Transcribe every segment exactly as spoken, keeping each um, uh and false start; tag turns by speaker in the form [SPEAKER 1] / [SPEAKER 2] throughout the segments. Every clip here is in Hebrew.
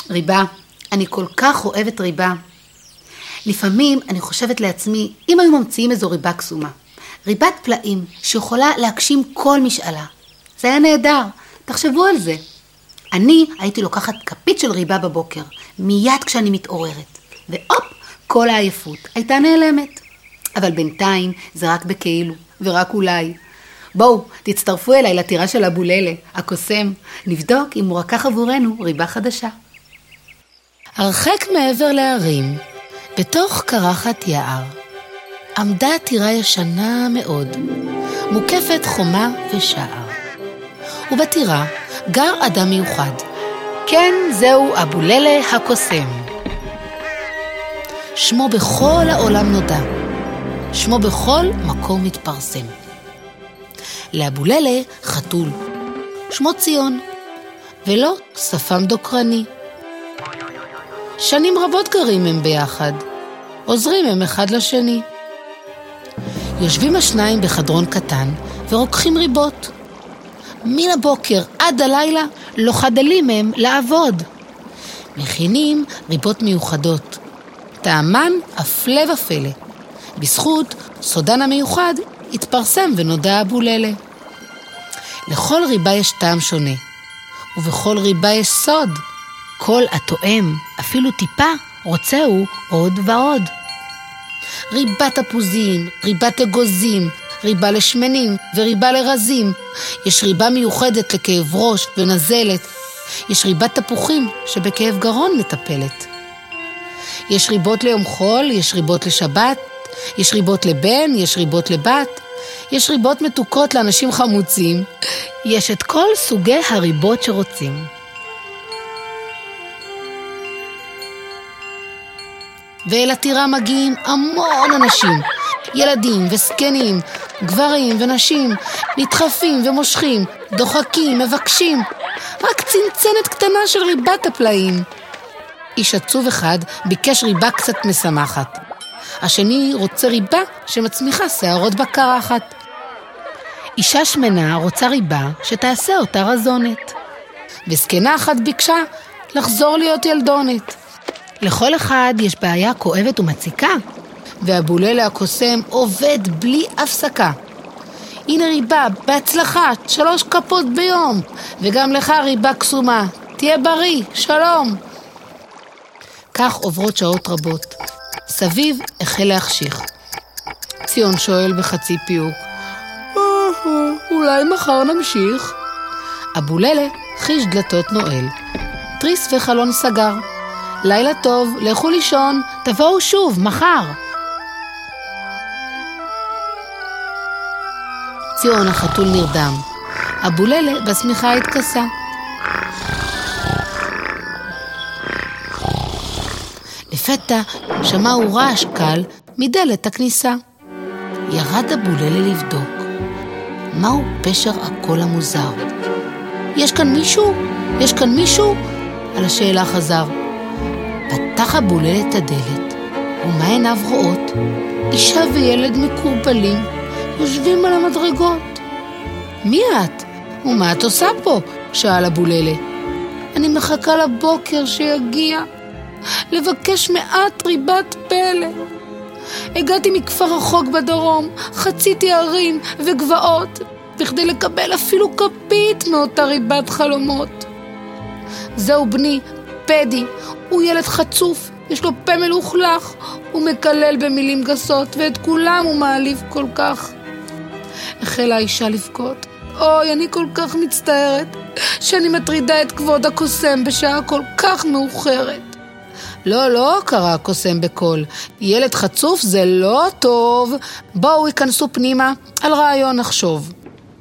[SPEAKER 1] ריבה, אני כל כך אוהבת ריבה. לפעמים אני חושבת לעצמי, אם היו ממציאים איזו ריבה קסומה, ריבת פלאים שיכולה להגשים כל משאלה. זה היה נהדר, תחשבו על זה. אני הייתי לוקחת כפית של ריבה בבוקר, מיד כשאני מתעוררת, והופ, כל העייפות הייתה נעלמת. אבל בינתיים זה רק בכאילו, ורק אולי. בואו, תצטרפו אליי לטירה של אבוללה, הקוסם, נבדוק אם הוא רקח עבורנו ריבה חדשה.
[SPEAKER 2] הרחק מעבר להרים, בתוך קרחת יער, עמדה טירה ישנה מאוד, מוקפת חומה ושער. ובטירה גר אדם מיוחד. כן, זהו אבוללה הקוסם. שמו בכל העולם נודע. שמו בכל מקום מתפרסם. לאבוללה חתול. שמו ציון. ולא שפם דוקרני. שנים רבות גרים הם ביחד. עוזרים הם אחד לשני. יושבים השניים בחדרון קטן ורוקחים ריבות. מן הבוקר עד הלילה לא חדלים הם לעבוד. מכינים ריבות מיוחדות. טעמן הפלא ופלא. בזכות סודן המיוחד התפרסם ונודע אבוללה. לכל ריבה יש טעם שונה, ובכל ריבה יש סוד. כל התואם, אפילו טיפה, רוצהו עוד ועוד. ריבת תפוזים, ריבת אגוזים, ריבה לשמנים וריבה לרזים. יש ריבה מיוחדת לכאב ראש ונזלת. יש ריבת תפוחים שבכאב גרון מטפלת. יש ריבות ליום חול, יש ריבות לשבת, יש ריבות לבן, יש ריבות לבת, יש ריבות מתוקות לאנשים חמוצים. יש את כל סוגי הריבות שרוצים. ואל הטירה מגיעים המון אנשים, ילדים וסקנים, גברים ונשים, נדחפים ומושכים, דוחקים, מבקשים. רק צנצנת קטנה של ריבת הפלאים. איש עצוב אחד ביקש ריבה קצת משמחת. השני רוצה ריבה שמצמיחה שערות בקרחת. אישה שמנה רוצה ריבה שתעשה אותה רזונת. וסקנה אחת ביקשה לחזור להיות ילדונת. לכל אחד יש בעיה כואבת ומציקה, ואבוללה הקוסם עובד בלי הפסקה. הנה ריבה, בהצלחה, שלוש כפות ביום, וגם לך ריבה קסומה, תהיה בריא, שלום. כך עוברות שעות רבות. סביב החל להחשיך. ציון שואל בחצי פיוק, אולי מחר נמשיך? אבוללה חיש דלתות נועל. תריס וחלון סגר. לילה טוב, לכו לישון, תבואו שוב, מחר. ציון החתול נרדם. אבוללה בשמיכה התכסה. לפתע שמעו רעש קל מדלת הכניסה. ירד אבוללה לבדוק. מהו פשר הקול המוזר? יש כאן מישהו? יש כאן מישהו? על השאלה חזר. פתח אבוללה את הדלת, ומה עיניו רואות? אישה וילד מקורבלים יושבים על המדרגות. מי את? ומה את עושה פה? שאל אבוללה. אני מחכה לבוקר שיגיע, לבקש מעט ריבת פלא. הגעתי מכפר רחוק בדרום, חציתי ערים וגבעות, בכדי לקבל אפילו כפית מאותה ריבת חלומות. זהו בני, פדי, הוא ילד חצוף, יש לו פה מלוכלך, הוא מקלל במילים גסות, ואת כולם הוא מעליב כל כך. החלה האישה לבכות. אוי, אני כל כך מצטערת, שאני מטרידה את כבוד הקוסם בשעה כל כך מאוחרת. לא, לא, קרא הקוסם בקול. ילד חצוף זה לא טוב. בואו ייכנסו פנימה, על רעיון נחשוב.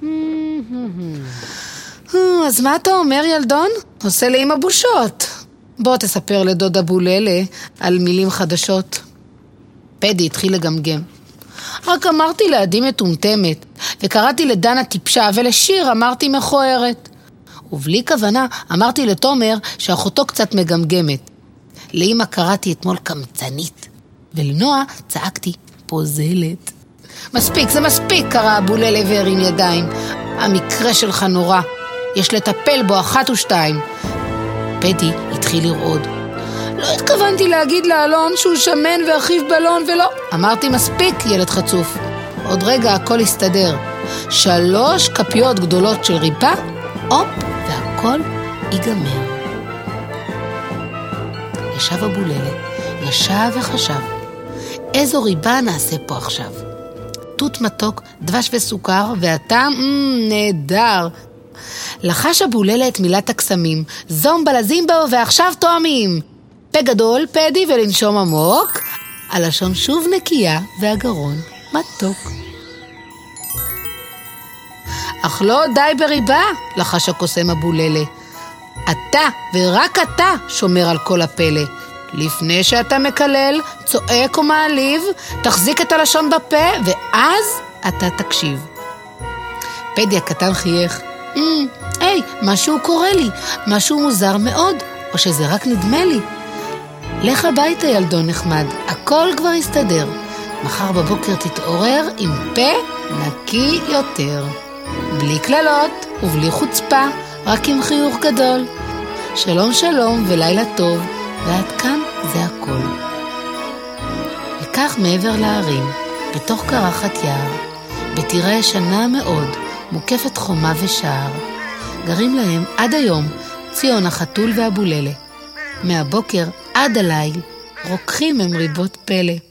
[SPEAKER 2] אז מה אתה אומר, ילדון? עושה לי עם הבושות. בוא תספר לדוד אבוללה על מילים חדשות. פדי התחיל לגמגם. רק אמרתי לעדי מטומטמת, וקראתי לדנה טיפשה, ולשיר אמרתי מכוערת. ובלי כוונה אמרתי לתומר שאחותו קצת מגמגמת. לאמא קראתי אתמול קמצנית, ולנועה צעקתי פוזלת. מספיק, זה מספיק, קרא אבוללה והרים ידיים. המקרה שלך נורא, יש לטפל בו אחת ושתיים. פדי התחיל לרעוד. לא התכוונתי להגיד לאלון שהוא שמן ואחיו בלון ולא. אמרתי מספיק, ילד חצוף. עוד רגע הכל יסתדר. שלוש כפיות גדולות של ריבה, הופ, והכל ייגמר. ישב אבוללה, ישב וחשב. איזו ריבה נעשה פה עכשיו? תות מתוק, דבש וסוכר, והטעם מ, נהדר. לחש אבוללה את מילת הקסמים, זומבה לזימבה ועכשיו תואמים. פה גדול, פדי ולנשום עמוק, הלשון שוב נקייה והגרון מתוק. אך לא די בריבה, לחש הקוסם אבוללה. אתה ורק אתה שומר על כל הפלא. לפני שאתה מקלל, צועק או מעליב, תחזיק את הלשון בפה ואז אתה תקשיב. פדי הקטן חייך. היי, mm, משהו קורה לי, משהו מוזר מאוד, או שזה רק נדמה לי. לך הביתה ילדון נחמד, הכל כבר יסתדר. מחר בבוקר תתעורר עם פה נקי יותר. בלי כללות ובלי חוצפה, רק עם חיוך גדול. שלום שלום ולילה טוב, ועד כאן זה הכל. וכך מעבר להרים, בתוך קרחת יער, בטירה ישנה מאוד, מוקפת חומה ושער, גרים להם עד היום ציון החתול ואבוללה. מהבוקר עד הליל רוקחים הם ריבות פלא.